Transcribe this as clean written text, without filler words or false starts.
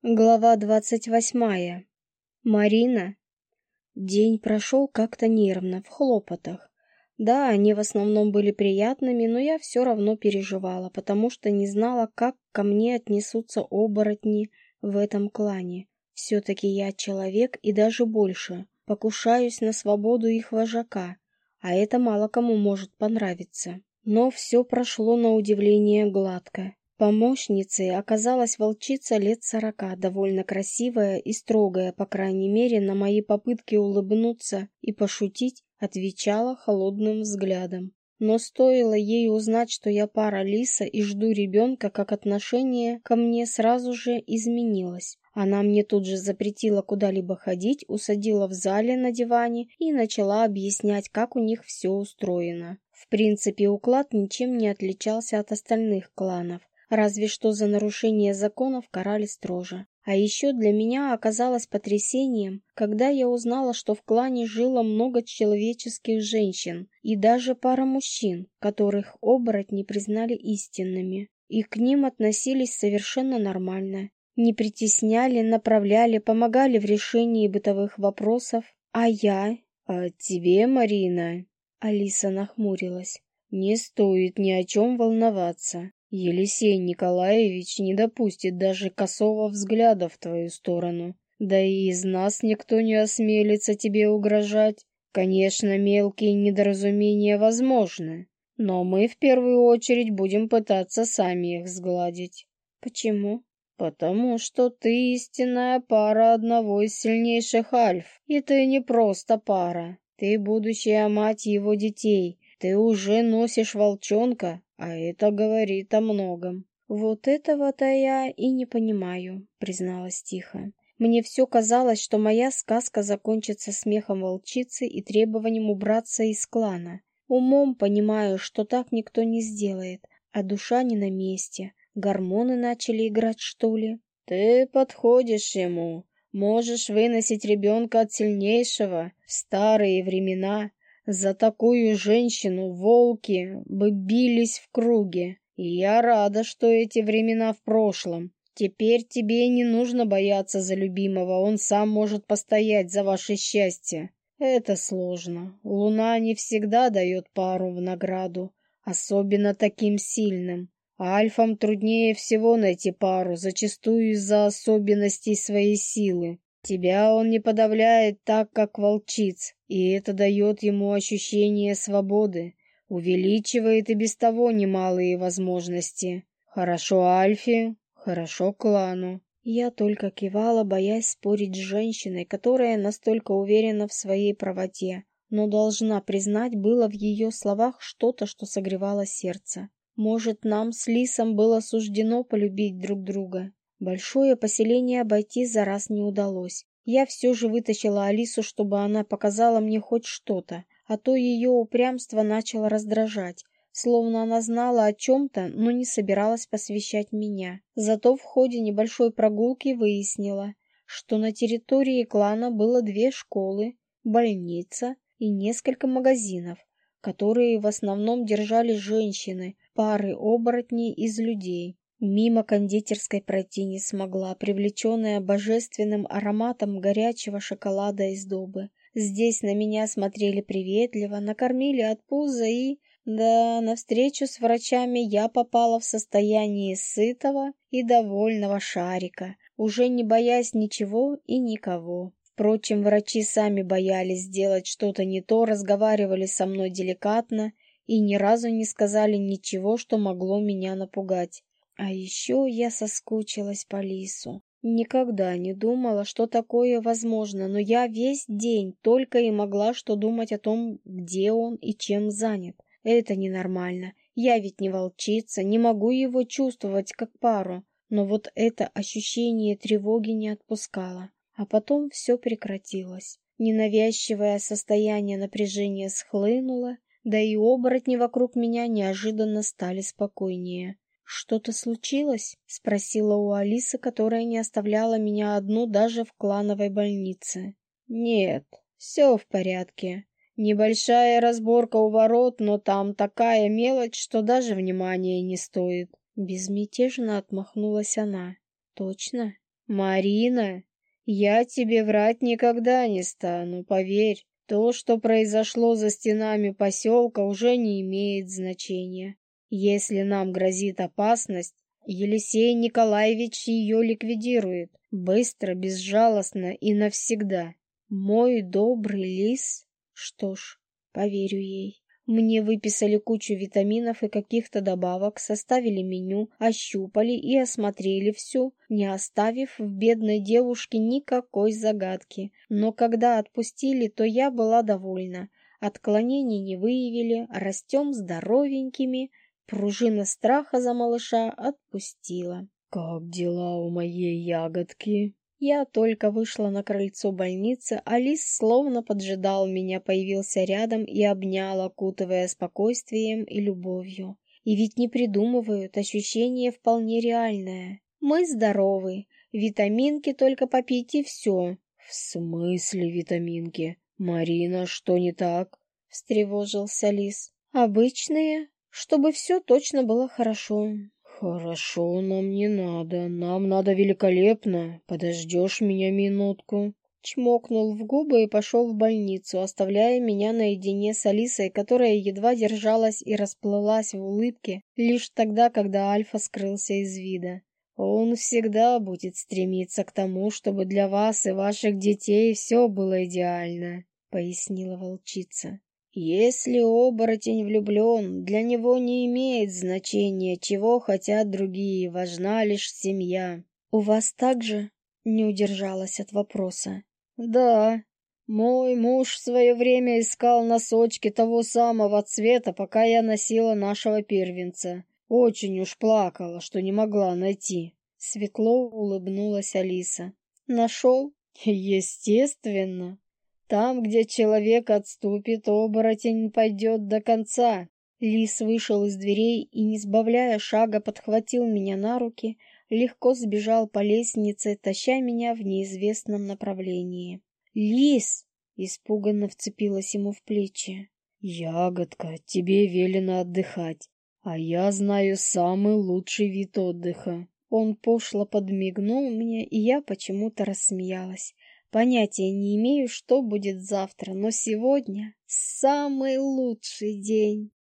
Глава 28. Марина. День прошел как-то нервно, в хлопотах. Да, они в основном были приятными, но я все равно переживала, потому что не знала, как ко мне отнесутся оборотни в этом клане. Все-таки я человек и даже больше, покушаюсь на свободу их вожака, а это мало кому может понравиться. Но все прошло на удивление гладко. Помощницей оказалась волчица лет 40, довольно красивая и строгая, по крайней мере, на мои попытки улыбнуться и пошутить, отвечала холодным взглядом. Но стоило ей узнать, что я пара лиса и жду ребенка, как отношение ко мне сразу же изменилось. Она мне тут же запретила куда-либо ходить, усадила в зале на диване и начала объяснять, как у них все устроено. В принципе, уклад ничем не отличался от остальных кланов. Разве что за нарушение законов карали строже. А еще для меня оказалось потрясением, когда я узнала, что в клане жило много человеческих женщин и даже пара мужчин, которых оборотни признали истинными. И к ним относились совершенно нормально. Не притесняли, направляли, помогали в решении бытовых вопросов. А я... «А тебе, Марина...» Алиса нахмурилась. «Не стоит ни о чем волноваться. Елисей Николаевич не допустит даже косого взгляда в твою сторону. Да и из нас никто не осмелится тебе угрожать. Конечно, мелкие недоразумения возможны, но мы в первую очередь будем пытаться сами их сгладить». «Почему?» «Потому что ты истинная пара одного из сильнейших альф, и ты не просто пара. Ты будущая мать его детей. Ты уже носишь волчонка, а это говорит о многом». «Вот этого-то я и не понимаю», — призналась тихо. «Мне все казалось, что моя сказка закончится смехом волчицы и требованием убраться из клана. Умом понимаю, что так никто не сделает, а душа не на месте. Гормоны начали играть, что ли?» «Ты подходишь ему. Можешь выносить ребенка от сильнейшего в старые времена. За такую женщину волки бы бились в круге. И я рада, что эти времена в прошлом. Теперь тебе не нужно бояться за любимого, он сам может постоять за ваше счастье. Это сложно. Луна не всегда дает пару в награду, особенно таким сильным. Альфам труднее всего найти пару, зачастую из-за особенностей своей силы. Тебя он не подавляет так, как волчиц, и это дает ему ощущение свободы, увеличивает и без того немалые возможности. Хорошо Альфе, хорошо клану. Я только кивала, боясь спорить с женщиной, которая настолько уверена в своей правоте, но должна признать, было в ее словах что-то, что согревало сердце. Может, нам с Лисом было суждено полюбить друг друга. Большое поселение обойти за раз не удалось. Я все же вытащила Алису, чтобы она показала мне хоть что-то, а то ее упрямство начало раздражать, словно она знала о чем-то, но не собиралась посвящать меня. Зато в ходе небольшой прогулки выяснила, что на территории клана было 2 школы, больница и несколько магазинов, которые в основном держали женщины, пары оборотней из людей. Мимо кондитерской пройти не смогла, привлеченная божественным ароматом горячего шоколада из Добы. Здесь на меня смотрели приветливо, накормили от пуза и... Да, на встречу с врачами я попала в состояние сытого и довольного шарика, уже не боясь ничего и никого. Впрочем, врачи сами боялись сделать что-то не то, разговаривали со мной деликатно и ни разу не сказали ничего, что могло меня напугать. А еще я соскучилась по Лису. Никогда не думала, что такое возможно, но я весь день только и могла что думать о том, где он и чем занят. Это ненормально. Я ведь не волчица, не могу его чувствовать как пару. Но вот это ощущение тревоги не отпускало. А потом все прекратилось. Ненавязчивое состояние напряжения схлынуло, да и оборотни вокруг меня неожиданно стали спокойнее. «Что-то случилось?» — спросила у Алисы, которая не оставляла меня одну даже в клановой больнице. «Нет, все в порядке. Небольшая разборка у ворот, но там такая мелочь, что даже внимания не стоит». Безмятежно отмахнулась она. «Точно?» Марина, я тебе врать никогда не стану, поверь. То, что произошло за стенами поселка, уже не имеет значения. Если нам грозит опасность, Елисей Николаевич ее ликвидирует. Быстро, безжалостно и навсегда. Мой добрый лис? Что ж, поверю ей. Мне выписали кучу витаминов и каких-то добавок, составили меню, ощупали и осмотрели всю, не оставив в бедной девушке никакой загадки. Но когда отпустили, то я была довольна. Отклонений не выявили, растем здоровенькими. Пружина страха за малыша отпустила. «Как дела у моей ягодки?» Я только вышла на крыльцо больницы, а лис словно поджидал меня, появился рядом и обнял, окутывая спокойствием и любовью. И ведь не придумывают, ощущение вполне реальное. Мы здоровы, витаминки только попить и все. «В смысле витаминки? Марина, что не так?» — встревожился лис. «Обычные, чтобы все точно было хорошо». «Хорошо, нам не надо. Нам надо великолепно. Подождешь меня минутку?» Чмокнул в губы и пошел в больницу, оставляя меня наедине с Алисой, которая едва держалась и расплылась в улыбке лишь тогда, когда Альфа скрылся из вида. «Он всегда будет стремиться к тому, чтобы для вас и ваших детей все было идеально», — пояснила волчица. «Если оборотень влюблен, для него не имеет значения, чего хотят другие, важна лишь семья». «У вас также?» — не удержалась от вопроса. «Да, мой муж в свое время искал носочки того самого цвета, пока я носила нашего первенца. Очень уж плакала, что не могла найти». Светло улыбнулась Алиса. «Нашел?» «Естественно. Там, где человек отступит, оборотень пойдет до конца». Лис вышел из дверей и, не сбавляя шага, подхватил меня на руки, легко сбежал по лестнице, таща меня в неизвестном направлении. «Лис!» — испуганно вцепилась ему в плечи. «Ягодка, тебе велено отдыхать, а я знаю самый лучший вид отдыха». Он пошло подмигнул мне, и я почему-то рассмеялась. Понятия не имею, что будет завтра, но сегодня самый лучший день.